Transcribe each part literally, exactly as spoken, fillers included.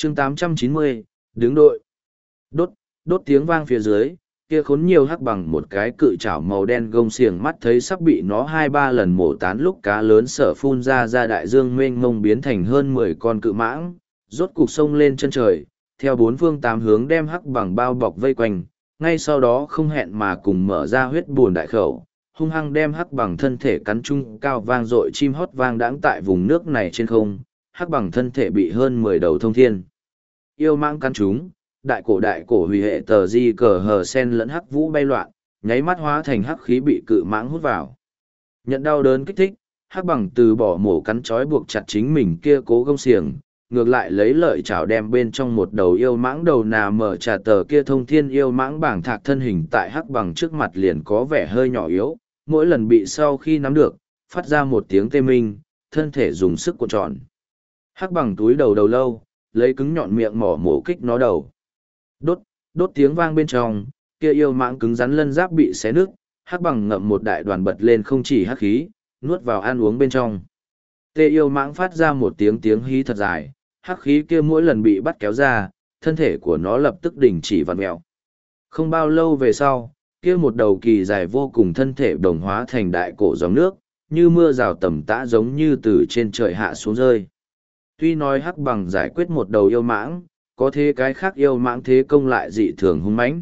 chương tám trăm chín mươi, đứng đội. Đốt, đốt tiếng vang phía dưới, kia khốn nhiều hắc bằng một cái cự chảo màu đen gông xiềng mắt thấy sắp bị nó hai ba lần mổ tán lúc cá lớn sở phun ra ra đại dương mênh mông biến thành hơn mười con cự mãng, rốt cục sông lên chân trời, theo bốn phương tám hướng đem hắc bằng bao bọc vây quanh, ngay sau đó không hẹn mà cùng mở ra huyết buồn đại khẩu, hung hăng đem hắc bằng thân thể cắn chung cao vang dội chim hót vang đãng tại vùng nước này trên không, hắc bằng thân thể bị hơn mười đầu thông thiên yêu mãng cắn chúng, đại cổ đại cổ hủy hệ tờ di cờ hờ sen lẫn hắc vũ bay loạn, nháy mắt hóa thành hắc khí bị cự mãng hút vào. Nhận đau đớn kích thích, hắc bằng từ bỏ mổ cắn trói buộc chặt chính mình kia cố gông xiềng, ngược lại lấy lợi chảo đem bên trong một đầu yêu mãng đầu nà mở trả tờ kia thông thiên yêu mãng bảng thạc thân hình tại hắc bằng trước mặt liền có vẻ hơi nhỏ yếu, mỗi lần bị sau khi nắm được, phát ra một tiếng tê minh, thân thể dùng sức cuộn tròn. Hắc bằng túi đầu đầu lâu, lấy cứng nhọn miệng mỏ mổ kích nó đầu. Đốt, đốt tiếng vang bên trong, kia yêu mãng cứng rắn lân giáp bị xé nứt, hắc bằng ngậm một đại đoàn bật lên không chỉ hắc khí, nuốt vào ăn uống bên trong. Tê yêu mãng phát ra một tiếng tiếng hí thật dài, hắc khí kia mỗi lần bị bắt kéo ra, thân thể của nó lập tức đình chỉ vặn mèo. Không bao lâu về sau, kia một đầu kỳ dài vô cùng thân thể đồng hóa thành đại cổ dòng nước, như mưa rào tầm tã giống như từ trên trời hạ xuống rơi. Tuy nói hắc bằng giải quyết một đầu yêu mãng, có thế cái khác yêu mãng thế công lại dị thường hung mãnh.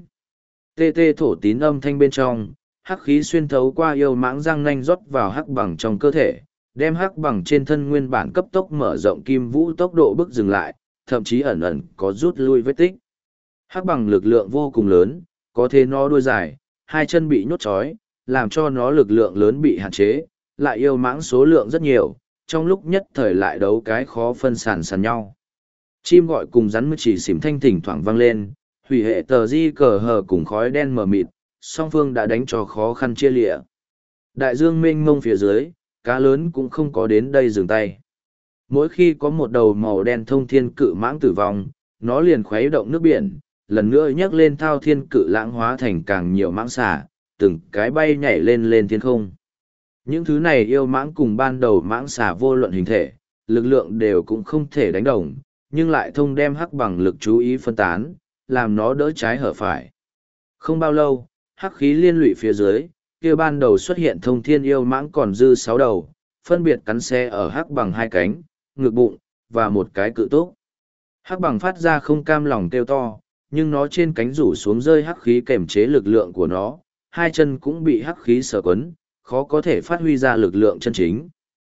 Tê tê thổ tín âm thanh bên trong, hắc khí xuyên thấu qua yêu mãng răng nanh rót vào hắc bằng trong cơ thể, đem hắc bằng trên thân nguyên bản cấp tốc mở rộng kim vũ tốc độ bức dừng lại, thậm chí ẩn ẩn có rút lui vết tích. Hắc bằng lực lượng vô cùng lớn, có thế nó đuôi dài, hai chân bị nhốt trói, làm cho nó lực lượng lớn bị hạn chế, lại yêu mãng số lượng rất nhiều, trong lúc nhất thời lại đấu cái khó phân sàn sàn nhau. Chim gọi cùng rắn mưa chỉ xỉm thanh thỉnh thoảng vang lên, hủy hệ tờ di cờ hờ cùng khói đen mờ mịt, song phương đã đánh cho khó khăn chia lịa. Đại dương mênh mông phía dưới, cá lớn cũng không có đến đây dừng tay. Mỗi khi có một đầu màu đen thông thiên cự mãng tử vong, nó liền khuấy động nước biển, lần nữa nhấc lên thao thiên cự lãng hóa thành càng nhiều mãng xà, từng cái bay nhảy lên lên thiên không. Những thứ này yêu mãng cùng ban đầu mãng xà vô luận hình thể, lực lượng đều cũng không thể đánh đồng, nhưng lại thông đem hắc bằng lực chú ý phân tán, làm nó đỡ trái hở phải. Không bao lâu, hắc khí liên lụy phía dưới, kia ban đầu xuất hiện thông thiên yêu mãng còn dư sáu đầu, phân biệt cắn xe ở hắc bằng hai cánh, ngực bụng, và một cái cự túc. Hắc bằng phát ra không cam lòng kêu to, nhưng nó trên cánh rủ xuống rơi hắc khí kềm chế lực lượng của nó, hai chân cũng bị hắc khí sờ quấn, khó có thể phát huy ra lực lượng chân chính.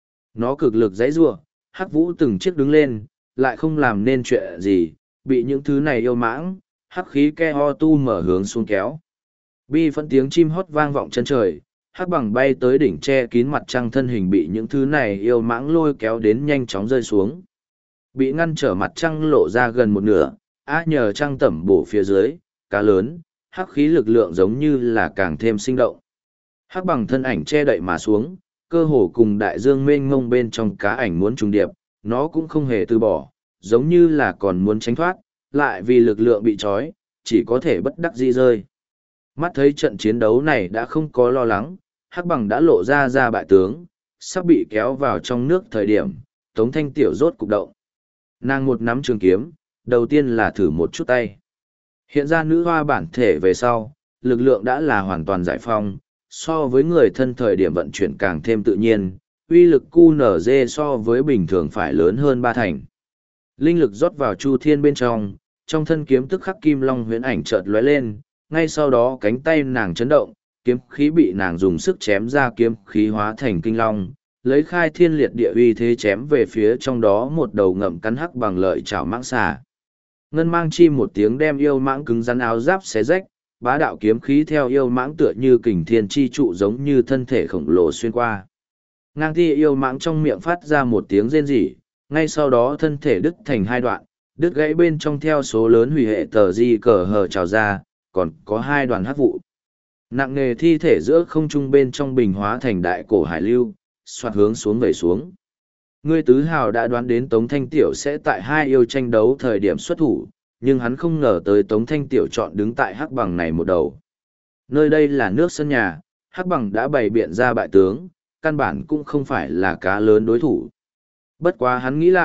Nó cực lực dãy rủa, hắc vũ từng chiếc đứng lên, lại không làm nên chuyện gì, bị những thứ này yêu mãng, hắc khí ke ho tu mở hướng xuống kéo. Bi phẫn tiếng chim hót vang vọng chân trời, hắc bằng bay tới đỉnh che kín mặt trăng thân hình bị những thứ này yêu mãng lôi kéo đến nhanh chóng rơi xuống. Bị ngăn trở mặt trăng lộ ra gần một nửa, á nhờ trăng tẩm bổ phía dưới, cá lớn, hắc khí lực lượng giống như là càng thêm sinh động. Hắc bằng thân ảnh che đậy mà xuống, cơ hồ cùng đại dương mênh mông bên trong cá ảnh muốn trùng điệp, nó cũng không hề từ bỏ, giống như là còn muốn tránh thoát, lại vì lực lượng bị trói, chỉ có thể bất đắc dĩ rơi. Mắt thấy trận chiến đấu này đã không có lo lắng, hắc bằng đã lộ ra ra bại tướng, sắp bị kéo vào trong nước thời điểm, Tống Thanh Tiểu rốt cục động. Nàng một nắm trường kiếm, đầu tiên là thử một chút tay. Hiện ra nữ hoa bản thể về sau, lực lượng đã là hoàn toàn giải phong, so với người thân thời điểm vận chuyển càng thêm tự nhiên, uy lực cu nở dê so với bình thường phải lớn hơn ba thành. Linh lực rót vào chu thiên bên trong, trong thân kiếm tức khắc kim long huyễn ảnh chợt lóe lên, ngay sau đó cánh tay nàng chấn động, kiếm khí bị nàng dùng sức chém ra kiếm khí hóa thành kinh long, lấy khai thiên liệt địa uy thế chém về phía trong đó một đầu ngậm cắn hắc bằng lợi chảo mãng xà. Ngân mang chi một tiếng đem yêu mãng cứng rắn áo giáp xé rách, bá đạo kiếm khí theo yêu mãng tựa như kình thiên chi trụ giống như thân thể khổng lồ xuyên qua. Ngang thi yêu mãng trong miệng phát ra một tiếng rên rỉ, ngay sau đó thân thể đứt thành hai đoạn, đứt gãy bên trong theo số lớn hủy hệ tờ di cờ hờ trào ra, còn có hai đoàn hắc vụ. Nặng nề thi thể giữa không trung bên trong bình hóa thành đại cổ hải lưu, xoạt hướng xuống vẩy xuống. Ngươi tứ hào đã đoán đến Tống Thanh Tiểu sẽ tại hai yêu tranh đấu thời điểm xuất thủ, nhưng hắn không ngờ tới Tống Thanh Tiểu chọn đứng tại hắc bằng này một đầu. Nơi đây là nước sân nhà, hắc bằng đã bày biện ra bại tướng, căn bản cũng không phải là cá lớn đối thủ. Bất quá hắn nghĩ lại,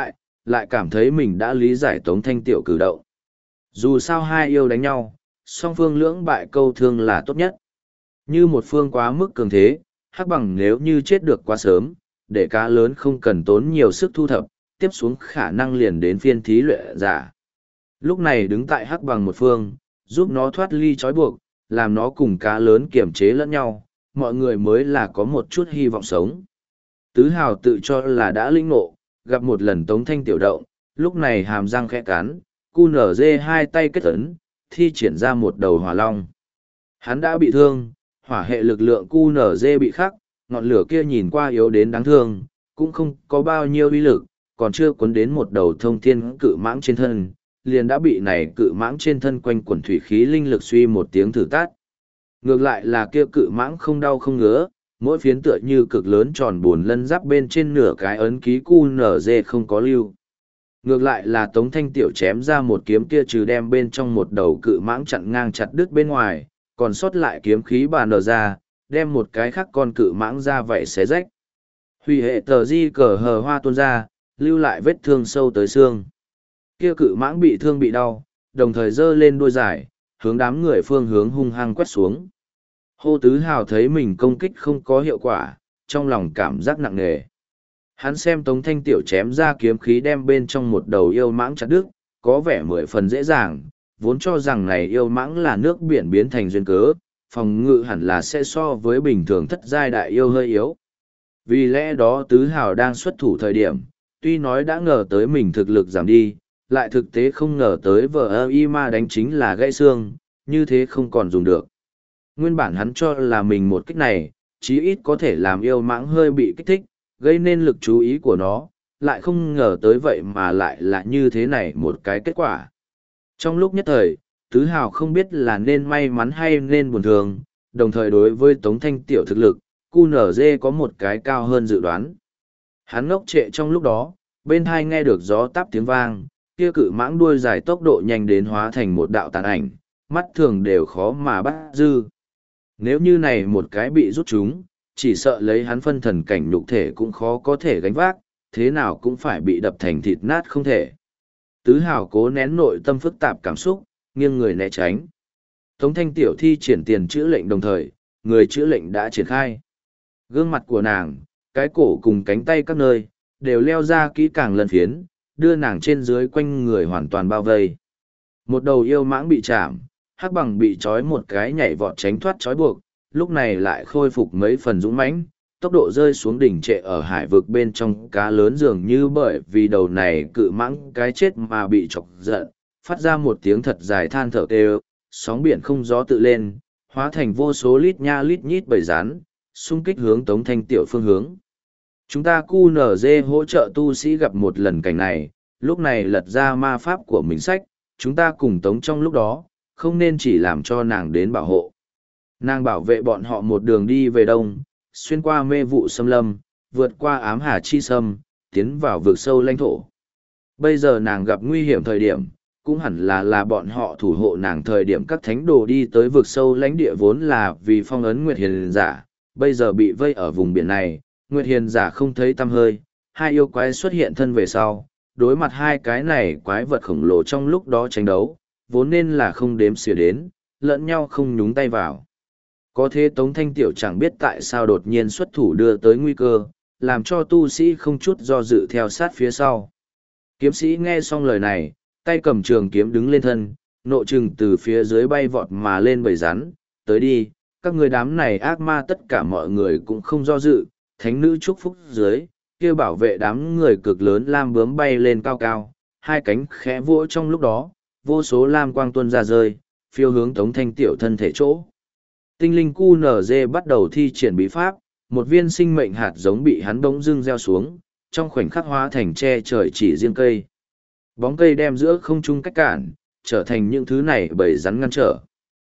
lại cảm thấy mình đã lý giải Tống Thanh Tiểu cử động. Dù sao hai yêu đánh nhau, song phương lưỡng bại câu thương là tốt nhất. Như một phương quá mức cường thế, hắc bằng nếu như chết được quá sớm, để cá lớn không cần tốn nhiều sức thu thập, tiếp xuống khả năng liền đến phiên thí luyện giả. Lúc này đứng tại hắc bằng một phương, giúp nó thoát ly trói buộc, làm nó cùng cá lớn kiểm chế lẫn nhau, mọi người mới là có một chút hy vọng sống. Tứ Hào tự cho là đã linh ngộ, gặp một lần Tống Thanh Tiểu động, lúc này hàm răng khẽ cắn, cu nở dê hai tay kết ấn, thi triển ra một đầu hỏa long. Hắn đã bị thương, hỏa hệ lực lượng cu nở dê bị khắc, ngọn lửa kia nhìn qua yếu đến đáng thương, cũng không có bao nhiêu uy lực, còn chưa cuốn đến một đầu thông thiên cự mãng trên thân, liền đã bị này cự mãng trên thân quanh quẩn thủy khí linh lực suy một tiếng thử tát. Ngược lại là kia cự mãng không đau không ngứa, mỗi phiến tựa như cực lớn tròn buồn lân giáp bên trên nửa cái ấn ký cu nở dê không có lưu. Ngược lại là Tống Thanh Tiểu chém ra một kiếm kia trừ đem bên trong một đầu cự mãng chặn ngang chặt đứt bên ngoài, còn sót lại kiếm khí bà nở ra, đem một cái khác con cự mãng ra vậy xé rách. Hủy hệ tờ di cờ hờ hoa tuôn ra, lưu lại vết thương sâu tới xương. Kia cự mãng bị thương bị đau, đồng thời giơ lên đuôi dài, hướng đám người phương hướng hung hăng quét xuống. Hô Tứ Hào thấy mình công kích không có hiệu quả, trong lòng cảm giác nặng nề. Hắn xem Tống Thanh Tiểu chém ra kiếm khí đem bên trong một đầu yêu mãng chặt đứt, có vẻ mười phần dễ dàng, vốn cho rằng này yêu mãng là nước biển biến thành duyên cớ, phòng ngự hẳn là sẽ so với bình thường thất giai đại yêu hơi yếu. Vì lẽ đó Tứ Hào đang xuất thủ thời điểm, tuy nói đã ngờ tới mình thực lực giảm đi, lại thực tế không ngờ tới vợ ơ y ma đánh chính là gãy xương, như thế không còn dùng được. Nguyên bản hắn cho là mình một kích này, chí ít có thể làm yêu mãng hơi bị kích thích, gây nên lực chú ý của nó, lại không ngờ tới vậy mà lại là như thế này một cái kết quả. Trong lúc nhất thời, Tứ Hào không biết là nên may mắn hay nên buồn thường, đồng thời đối với Tống Thanh Tiểu thực lực, cu nở dê có một cái cao hơn dự đoán. Hắn ngốc trệ trong lúc đó, bên hai nghe được gió táp tiếng vang, kia cự mãng đuôi dài tốc độ nhanh đến hóa thành một đạo tàn ảnh, mắt thường đều khó mà bắt dư. Nếu như này một cái bị rút chúng, chỉ sợ lấy hắn phân thần cảnh nhục thể cũng khó có thể gánh vác, thế nào cũng phải bị đập thành thịt nát không thể. Tứ Hào cố nén nội tâm phức tạp cảm xúc, nghiêng người né tránh. Tống Thanh Tiểu thi triển tiền chữa lệnh đồng thời, người chữa lệnh đã triển khai. Gương mặt của nàng, cái cổ cùng cánh tay các nơi, đều leo ra kỹ càng lần phiến, đưa nàng trên dưới quanh người hoàn toàn bao vây. Một đầu yêu mãng bị chạm, hắc bằng bị trói một cái nhảy vọt tránh thoát trói buộc, lúc này lại khôi phục mấy phần dũng mãnh, tốc độ rơi xuống đỉnh trệ ở hải vực bên trong cá lớn dường như bởi vì đầu này cự mãng cái chết mà bị chọc giận, phát ra một tiếng thật dài than thở kêu, sóng biển không gió tự lên, hóa thành vô số lít nha lít nhít bầy rắn, xung kích hướng Tống Thanh Tiểu phương hướng. Chúng ta cu nở dê hỗ trợ tu sĩ gặp một lần cảnh này, lúc này lật ra ma pháp của mình sách, chúng ta cùng Tống trong lúc đó, không nên chỉ làm cho nàng đến bảo hộ. Nàng bảo vệ bọn họ một đường đi về đông, xuyên qua mê vụ xâm lâm, vượt qua ám hà chi sâm, tiến vào vực sâu lãnh thổ. Bây giờ nàng gặp nguy hiểm thời điểm, cũng hẳn là là bọn họ thủ hộ nàng thời điểm các thánh đồ đi tới vực sâu lãnh địa vốn là vì phong ấn Nguyệt Hiền giả, bây giờ bị vây ở vùng biển này, Nguyệt Hiền giả không thấy tăm hơi, hai yêu quái xuất hiện thân về sau, đối mặt hai cái này quái vật khổng lồ trong lúc đó tranh đấu, vốn nên là không đếm xỉa đến, lẫn nhau không nhúng tay vào. Có thế Tống Thanh Tiểu chẳng biết tại sao đột nhiên xuất thủ đưa tới nguy cơ, làm cho tu sĩ không chút do dự theo sát phía sau. Kiếm sĩ nghe xong lời này, tay cầm trường kiếm đứng lên thân, nộ trừng từ phía dưới bay vọt mà lên bầy rắn, tới đi, các người đám này ác ma tất cả mọi người cũng không do dự, thánh nữ chúc phúc dưới, kia bảo vệ đám người cực lớn lam bướm bay lên cao cao, hai cánh khẽ vỗ trong lúc đó, vô số lam quang tuôn ra rơi, phiêu hướng Tống Thanh Tiểu thân thể chỗ. Tinh linh cu nở dê bắt đầu thi triển bí pháp, một viên sinh mệnh hạt giống bị hắn bỗng dưng gieo xuống, trong khoảnh khắc hóa thành che trời chỉ riêng cây. Bóng cây đem giữa không trung cách cản, trở thành những thứ này bầy rắn ngăn trở.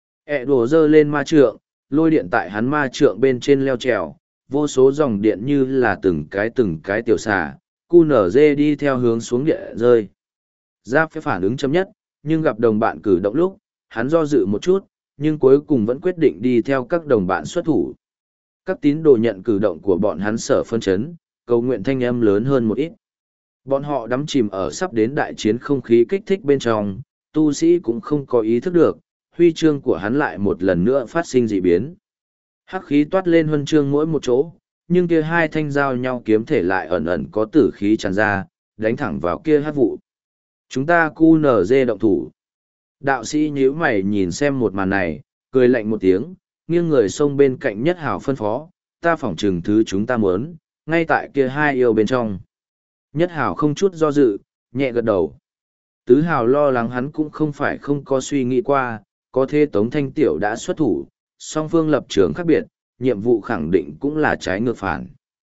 ẹ đổ dơ lên ma trượng, lôi điện tại hắn ma trượng bên trên leo trèo, vô số dòng điện như là từng cái từng cái tiểu xà, cu nở dê đi theo hướng xuống địa rơi. Giáp phải phản ứng chấm nhất, nhưng gặp đồng bạn cử động lúc, hắn do dự một chút, nhưng cuối cùng vẫn quyết định đi theo các đồng bạn xuất thủ. Các tín đồ nhận cử động của bọn hắn sở phân chấn, cầu nguyện thanh âm lớn hơn một ít. Bọn họ đắm chìm ở sắp đến đại chiến không khí kích thích bên trong, tu sĩ cũng không có ý thức được, huy chương của hắn lại một lần nữa phát sinh dị biến. Hắc khí toát lên huân chương mỗi một chỗ, nhưng kia hai thanh giao nhau kiếm thể lại ẩn ẩn có tử khí tràn ra, đánh thẳng vào kia hắc vụ. Chúng ta cu nở dê động thủ. Đạo sĩ nhíu mày nhìn xem một màn này, cười lạnh một tiếng, nghiêng người xông bên cạnh Nhất Hào phân phó, ta phỏng chừng thứ chúng ta muốn, ngay tại kia hai yêu bên trong. Nhất Hào không chút do dự, nhẹ gật đầu. Tứ Hào lo lắng hắn cũng không phải không có suy nghĩ qua, có thể Tống Thanh Tiểu đã xuất thủ, song phương lập trường khác biệt, nhiệm vụ khẳng định cũng là trái ngược phản.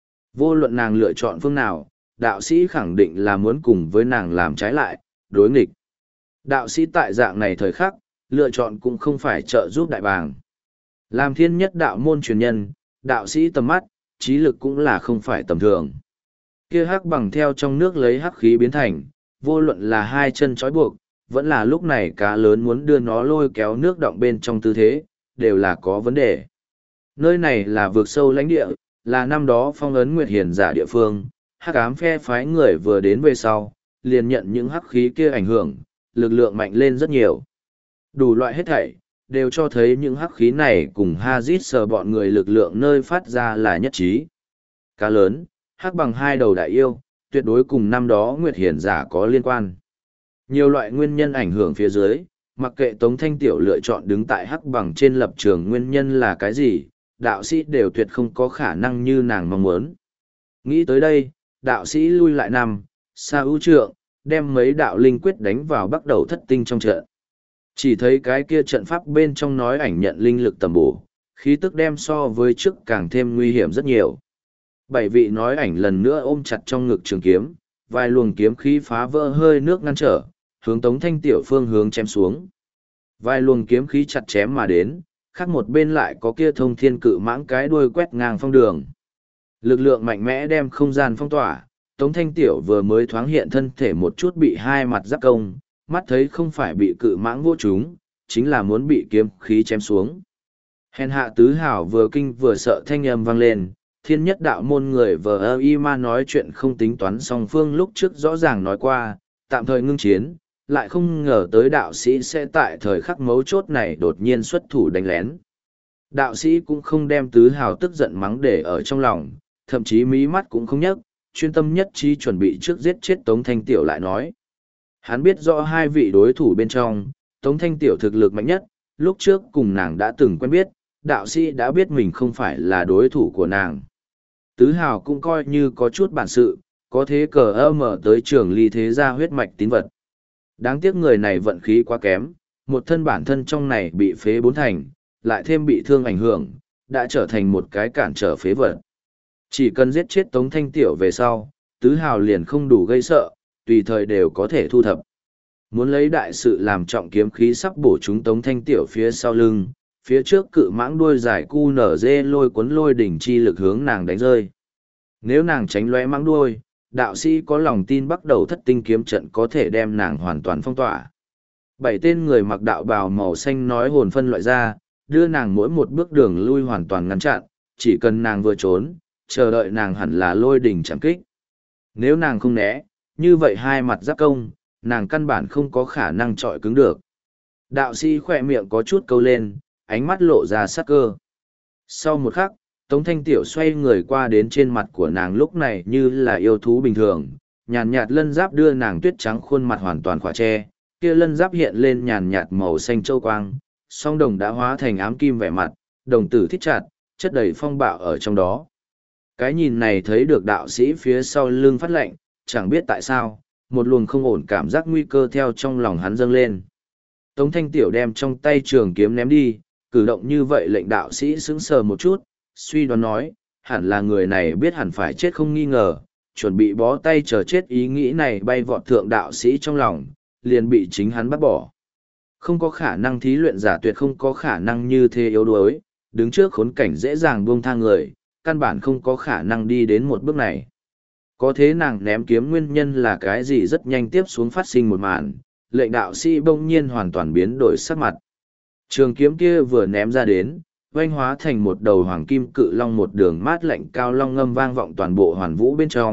Vô luận nàng lựa chọn phương nào, đạo sĩ khẳng định là muốn cùng với nàng làm trái lại, đối nghịch. Đạo sĩ tại dạng này thời khắc, lựa chọn cũng không phải trợ giúp đại bàng. Làm thiên nhất đạo môn truyền nhân, đạo sĩ tầm mắt, trí lực cũng là không phải tầm thường. Kia hắc bằng theo trong nước lấy hắc khí biến thành, vô luận là hai chân trói buộc, vẫn là lúc này cá lớn muốn đưa nó lôi kéo nước động bên trong tư thế, đều là có vấn đề. Nơi này là vực sâu lãnh địa, là năm đó phong ấn nguyệt hiền giả địa phương, hắc ám phe phái người vừa đến về sau, liền nhận những hắc khí kia ảnh hưởng, lực lượng mạnh lên rất nhiều. Đủ loại hết thảy, đều cho thấy những hắc khí này cùng Hazit sờ bọn người lực lượng nơi phát ra là nhất trí. Cá lớn, hắc bằng hai đầu đại yêu, tuyệt đối cùng năm đó Nguyệt Hiển giả có liên quan. Nhiều loại nguyên nhân ảnh hưởng phía dưới, mặc kệ Tống Thanh Tiểu lựa chọn đứng tại hắc bằng trên lập trường nguyên nhân là cái gì, đạo sĩ đều tuyệt không có khả năng như nàng mong muốn. Nghĩ tới đây, đạo sĩ lui lại nằm, xa ưu trượng, đem mấy đạo linh quyết đánh vào bắt đầu thất tinh trong trận. Chỉ thấy cái kia trận pháp bên trong nói ảnh nhận linh lực tầm bổ, khí tức đem so với trước càng thêm nguy hiểm rất nhiều. Bảy vị nói ảnh lần nữa ôm chặt trong ngực trường kiếm, vài luồng kiếm khí phá vỡ hơi nước ngăn trở, hướng Tống Thanh Tiểu phương hướng chém xuống. Vài luồng kiếm khí chặt chém mà đến, khác một bên lại có kia thông thiên cự mãng cái đuôi quét ngang phong đường. Lực lượng mạnh mẽ đem không gian phong tỏa, Tống Thanh Tiểu vừa mới thoáng hiện thân thể một chút bị hai mặt giáp công, mắt thấy không phải bị cự mãng vô chúng, chính là muốn bị kiếm khí chém xuống. Hèn hạ tứ hảo vừa kinh vừa sợ thanh âm vang lên, thiên nhất đạo môn người vờ ơ y ma nói chuyện không tính toán song phương lúc trước rõ ràng nói qua, tạm thời ngưng chiến, lại không ngờ tới đạo sĩ sẽ tại thời khắc mấu chốt này đột nhiên xuất thủ đánh lén. Đạo sĩ cũng không đem tứ hào tức giận mắng để ở trong lòng, thậm chí mí mắt cũng không nhấc, chuyên tâm nhất trí chuẩn bị trước giết chết Tống Thanh Tiểu lại nói. Hắn biết rõ hai vị đối thủ bên trong, Tống Thanh Tiểu thực lực mạnh nhất, lúc trước cùng nàng đã từng quen biết, đạo sĩ đã biết mình không phải là đối thủ của nàng. Tứ hào cũng coi như có chút bản sự, có thế cờ ơ mở tới trường ly thế gia huyết mạch tín vật. Đáng tiếc người này vận khí quá kém, một thân bản thân trong này bị phế bốn thành, lại thêm bị thương ảnh hưởng, đã trở thành một cái cản trở phế vật. Chỉ cần giết chết Tống Thanh Tiểu về sau, tứ hào liền không đủ gây sợ, tùy thời đều có thể thu thập. Muốn lấy đại sự làm trọng kiếm khí sắp bổ chúng Tống Thanh Tiểu phía sau lưng, phía trước cự mãng đuôi dài cu nở dê lôi cuốn lôi đỉnh chi lực hướng nàng đánh rơi. Nếu nàng tránh lóe mãng đuôi, đạo sĩ có lòng tin bắt đầu thất tinh kiếm trận có thể đem nàng hoàn toàn phong tỏa. Bảy tên người mặc đạo bào màu xanh nói hồn phân loại ra, đưa nàng mỗi một bước đường lui hoàn toàn ngăn chặn, chỉ cần nàng vừa trốn, chờ đợi nàng hẳn là lôi đỉnh chẳng kích. Nếu nàng không né, như vậy hai mặt giáp công, nàng căn bản không có khả năng trọi cứng được. Đạo sĩ khỏe miệng có chút câu lên, ánh mắt lộ ra sắc cơ. Sau một khắc, Tống Thanh Tiểu xoay người qua đến trên mặt của nàng lúc này như là yêu thú bình thường, nhàn nhạt lân giáp đưa nàng tuyết trắng khuôn mặt hoàn toàn khỏa che, kia lân giáp hiện lên nhàn nhạt màu xanh châu quang, song đồng đã hóa thành ám kim vẻ mặt, đồng tử thít chặt, chất đầy phong bạo ở trong đó. Cái nhìn này thấy được đạo sĩ phía sau lưng phát lệnh, chẳng biết tại sao, một luồng không ổn cảm giác nguy cơ theo trong lòng hắn dâng lên. Tống Thanh Tiểu đem trong tay trường kiếm ném đi, cử động như vậy lệnh đạo sĩ sững sờ một chút, suy đoán nói, hẳn là người này biết hẳn phải chết không nghi ngờ, chuẩn bị bó tay chờ chết ý nghĩ này bay vọt thượng đạo sĩ trong lòng, liền bị chính hắn bắt bỏ. Không có khả năng thí luyện giả tuyệt không có khả năng như thế yếu đuối, đứng trước khốn cảnh dễ dàng buông tha người, căn bản không có khả năng đi đến một bước này. Có thế nàng ném kiếm nguyên nhân là cái gì rất nhanh tiếp xuống phát sinh một màn, lệnh đạo sĩ bỗng nhiên hoàn toàn biến đổi sắc mặt. Trường kiếm kia vừa ném ra đến, oanh hóa thành một đầu hoàng kim cự long một đường mát lạnh cao long ngâm vang vọng toàn bộ hoàn vũ bên trong,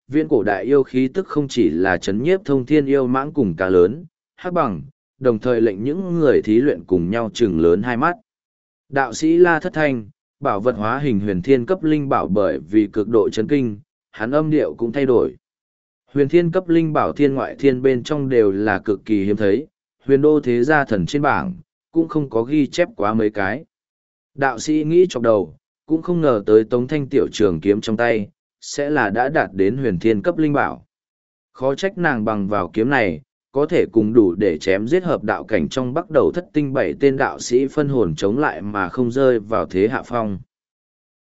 viễn cổ đại yêu khí tức không chỉ là chấn nhiếp thông thiên yêu mãng cùng cá lớn, hắc bằng, đồng thời lệnh những người thí luyện cùng nhau chừng lớn hai mắt. Đạo sĩ La Thất Thanh, bảo vật hóa hình huyền thiên cấp linh bảo bởi vì cực độ chấn kinh, hắn âm điệu cũng thay đổi. Huyền thiên cấp linh bảo thiên ngoại thiên bên trong đều là cực kỳ hiếm thấy, huyền đô thế gia thần trên bảng, cũng không có ghi chép quá mấy cái. Đạo sĩ nghĩ chọc đầu, cũng không ngờ tới Tống Thanh tiểu trường kiếm trong tay, sẽ là đã đạt đến huyền thiên cấp linh bảo. Khó trách nàng bằng vào kiếm này, có thể cùng đủ để chém giết hợp đạo cảnh trong bắt đầu thất tinh bảy tên đạo sĩ phân hồn chống lại mà không rơi vào thế hạ phong.